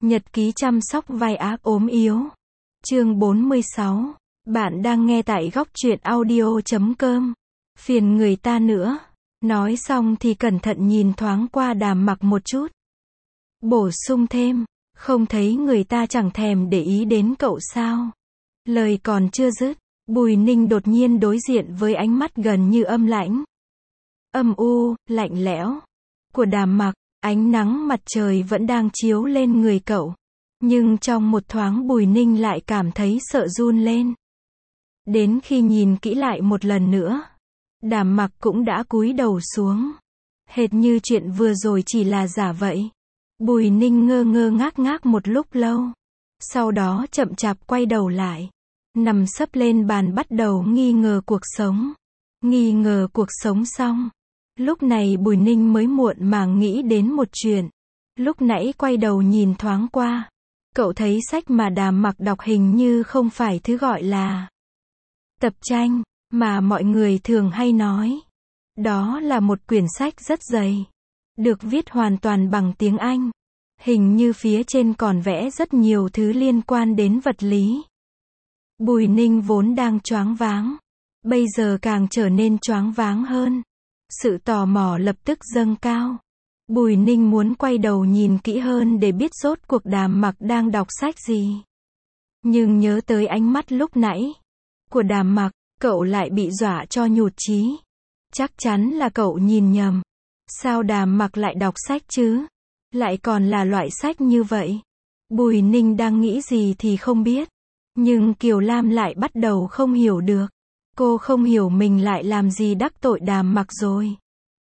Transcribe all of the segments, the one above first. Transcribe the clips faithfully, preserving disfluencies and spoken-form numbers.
Nhật ký chăm sóc vai ác ốm yếu. Chương bốn mươi sáu. Bạn đang nghe tại góc truyện audio chấm com. Phiền người ta nữa. Nói xong thì cẩn thận nhìn thoáng qua Đàm Mặc một chút. Bổ sung thêm, không thấy người ta chẳng thèm để ý đến cậu sao? Lời còn chưa dứt, Bùi Ninh đột nhiên đối diện với ánh mắt gần như âm lãnh, âm u, lạnh lẽo của Đàm Mặc. Ánh nắng mặt trời vẫn đang chiếu lên người cậu, nhưng trong một thoáng Bùi Ninh lại cảm thấy sợ run lên. Đến khi nhìn kỹ lại một lần nữa, Đàm Mặc cũng đã cúi đầu xuống, hệt như chuyện vừa rồi chỉ là giả vậy. Bùi Ninh ngơ ngơ ngác ngác một lúc lâu, sau đó chậm chạp quay đầu lại, nằm sấp lên bàn bắt đầu nghi ngờ cuộc sống. Nghi ngờ cuộc sống xong, lúc này Bùi Ninh mới muộn màng nghĩ đến một chuyện. Lúc nãy quay đầu nhìn thoáng qua, cậu thấy sách mà Đàm Mặc đọc hình như không phải thứ gọi là tập tranh, mà mọi người thường hay nói. Đó là một quyển sách rất dày, được viết hoàn toàn bằng tiếng Anh. Hình như phía trên còn vẽ rất nhiều thứ liên quan đến vật lý. Bùi Ninh vốn đang choáng váng, bây giờ càng trở nên choáng váng hơn. Sự tò mò lập tức dâng cao. Bùi Ninh muốn quay đầu nhìn kỹ hơn để biết rốt cuộc Đàm Mặc đang đọc sách gì. Nhưng nhớ tới ánh mắt lúc nãy của Đàm Mặc, cậu lại bị dọa cho nhụt chí. Chắc chắn là cậu nhìn nhầm. Sao Đàm Mặc lại đọc sách chứ? Lại còn là loại sách như vậy. Bùi Ninh đang nghĩ gì thì không biết. Nhưng Kiều Lam lại bắt đầu không hiểu được. Cô không hiểu mình lại làm gì đắc tội Đàm Mặc rồi.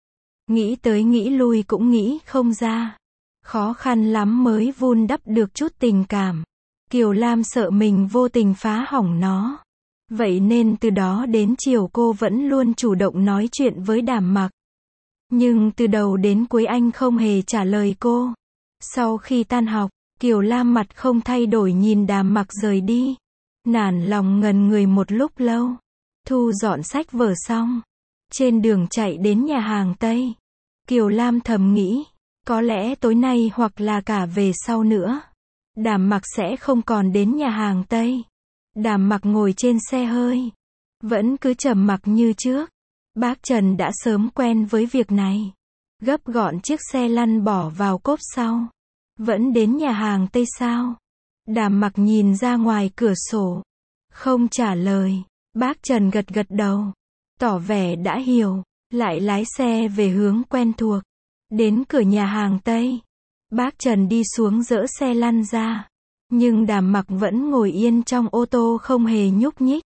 Nghĩ tới nghĩ lui cũng nghĩ không ra. Khó khăn lắm mới vun đắp được chút tình cảm. Kiều Lam sợ mình vô tình phá hỏng nó. Vậy nên từ đó đến chiều cô vẫn luôn chủ động nói chuyện với Đàm Mặc. Nhưng từ đầu đến cuối anh không hề trả lời cô. Sau khi tan học, Kiều Lam mặt không thay đổi nhìn Đàm Mặc rời đi. Nản lòng ngần người một lúc lâu. Thu dọn sách vở xong, trên đường chạy đến nhà hàng Tây, Kiều Lam thầm nghĩ, có lẽ tối nay hoặc là cả về sau nữa, Đàm Mặc sẽ không còn đến nhà hàng Tây. Đàm Mặc ngồi trên xe hơi, vẫn cứ trầm mặc như trước. Bác Trần đã sớm quen với việc này, gấp gọn chiếc xe lăn bỏ vào cốp sau. Vẫn đến nhà hàng Tây sao? Đàm Mặc nhìn ra ngoài cửa sổ, không trả lời. Bác Trần gật gật đầu, tỏ vẻ đã hiểu, lại lái xe về hướng quen thuộc. Đến cửa nhà hàng Tây, bác Trần đi xuống dỡ xe lăn ra, nhưng Đàm Mặc vẫn ngồi yên trong ô tô không hề nhúc nhích.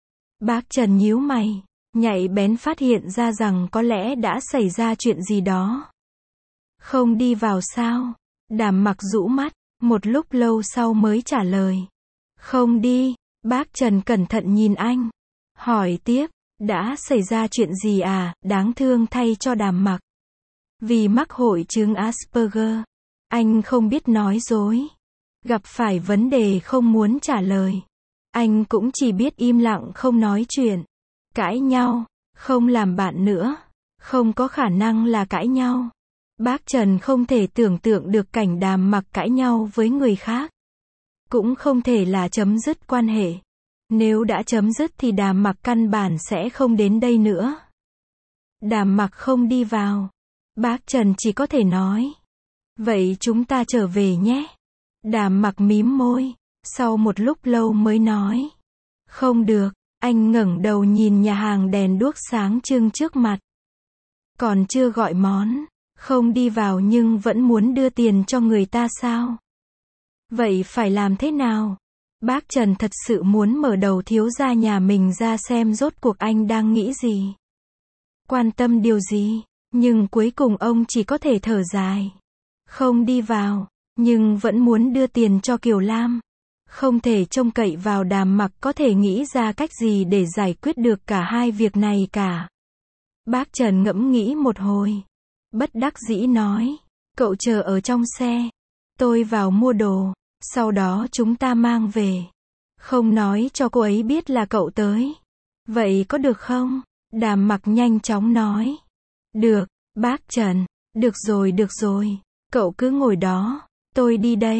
Bác Trần nhíu mày, nhạy bén phát hiện ra rằng có lẽ đã xảy ra chuyện gì đó. Không đi vào sao? Đàm Mặc rũ mắt, một lúc lâu sau mới trả lời. Không đi. Bác Trần cẩn thận nhìn anh, hỏi tiếp, đã xảy ra chuyện gì à? Đáng thương thay cho Đàm Mặc. Vì mắc hội chứng Asperger, anh không biết nói dối. Gặp phải vấn đề không muốn trả lời. Anh cũng chỉ biết im lặng không nói chuyện. Cãi nhau, không làm bạn nữa. Không có khả năng là cãi nhau. Bác Trần không thể tưởng tượng được cảnh Đàm Mặc cãi nhau với người khác. Cũng không thể là chấm dứt quan hệ. Nếu đã chấm dứt thì Đàm Mặc căn bản sẽ không đến đây nữa. Đàm Mặc không đi vào. Bác Trần chỉ có thể nói. Vậy chúng ta trở về nhé. Đàm Mặc mím môi. Sau một lúc lâu mới nói. Không được. Anh ngẩng đầu nhìn nhà hàng đèn đuốc sáng trưng trước mặt. Còn chưa gọi món. Không đi vào nhưng vẫn muốn đưa tiền cho người ta sao? Vậy phải làm thế nào? Bác Trần thật sự muốn mở đầu thiếu gia nhà mình ra xem rốt cuộc anh đang nghĩ gì, quan tâm điều gì, nhưng cuối cùng ông chỉ có thể thở dài. Không đi vào, nhưng vẫn muốn đưa tiền cho Kiều Lam. Không thể trông cậy vào Đàm Mặc có thể nghĩ ra cách gì để giải quyết được cả hai việc này cả. Bác Trần ngẫm nghĩ một hồi, bất đắc dĩ nói, cậu chờ ở trong xe, tôi vào mua đồ. Sau đó chúng ta mang về. Không nói cho cô ấy biết là cậu tới. Vậy có được không? Đàm Mặc nhanh chóng nói. Được, bác Trần. Được rồi được rồi. Cậu cứ ngồi đó. Tôi đi đây.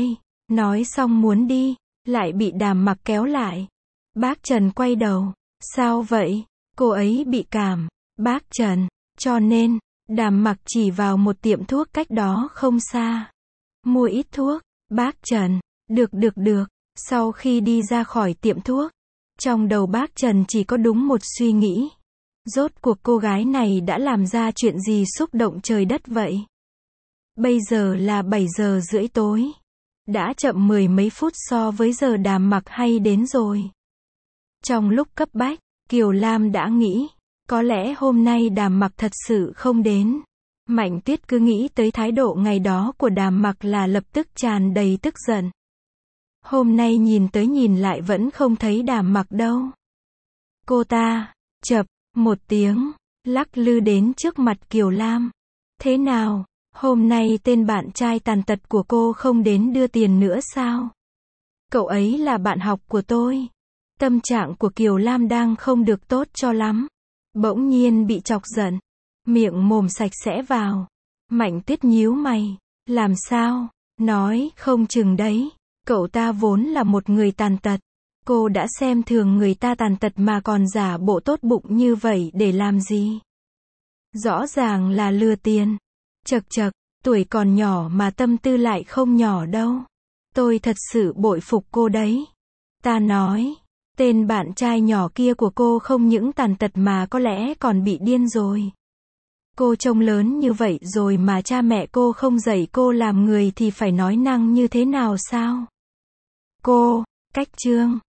Nói xong muốn đi, lại bị Đàm Mặc kéo lại. Bác Trần quay đầu. Sao vậy? Cô ấy bị cảm. Bác Trần. Cho nên, Đàm Mặc chỉ vào một tiệm thuốc cách đó không xa. Mua ít thuốc. Bác Trần. Được được được. Sau khi đi ra khỏi tiệm thuốc, trong đầu bác Trần chỉ có đúng một suy nghĩ. Rốt cuộc cô gái này đã làm ra chuyện gì xúc động trời đất vậy? Bây giờ là bảy giờ rưỡi tối. Đã chậm mười mấy phút so với giờ Đàm Mặc hay đến rồi. Trong lúc cấp bách, Kiều Lam đã nghĩ, có lẽ hôm nay Đàm Mặc thật sự không đến. Mạnh Tuyết cứ nghĩ tới thái độ ngày đó của Đàm Mặc là lập tức tràn đầy tức giận. Hôm nay nhìn tới nhìn lại vẫn không thấy Đàm Mặc đâu. Cô ta, chập, một tiếng, lắc lư đến trước mặt Kiều Lam. Thế nào, hôm nay tên bạn trai tàn tật của cô không đến đưa tiền nữa sao? Cậu ấy là bạn học của tôi. Tâm trạng của Kiều Lam đang không được tốt cho lắm. Bỗng nhiên bị chọc giận. Miệng mồm sạch sẽ vào. Mạnh Tuyết nhíu mày. Làm sao? Nói, không chừng đấy. Cậu ta vốn là một người tàn tật. Cô đã xem thường người ta tàn tật mà còn giả bộ tốt bụng như vậy để làm gì? Rõ ràng là lừa tiền. Chậc chậc, tuổi còn nhỏ mà tâm tư lại không nhỏ đâu. Tôi thật sự bội phục cô đấy. Ta nói, tên bạn trai nhỏ kia của cô không những tàn tật mà có lẽ còn bị điên rồi. Cô trông lớn như vậy rồi mà cha mẹ cô không dạy cô làm người thì phải nói năng như thế nào sao? Cô, cách chương.